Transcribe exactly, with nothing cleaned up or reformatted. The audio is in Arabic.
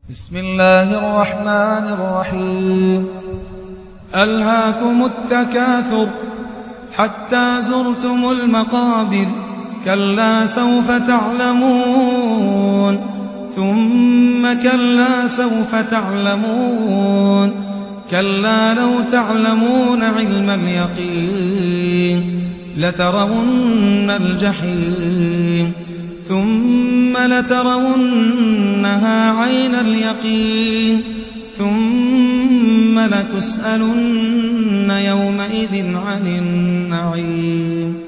بسم الله الرحمن الرحيم. ألهاكم التكاثر حتى زرتم المقابر، كلا سوف تعلمون ثم كلا سوف تعلمون، كلا لو تعلمون علم اليقين لترون الجحيم ثم لترونها عين اليقين ثم لتسألن يومئذ عن النعيم.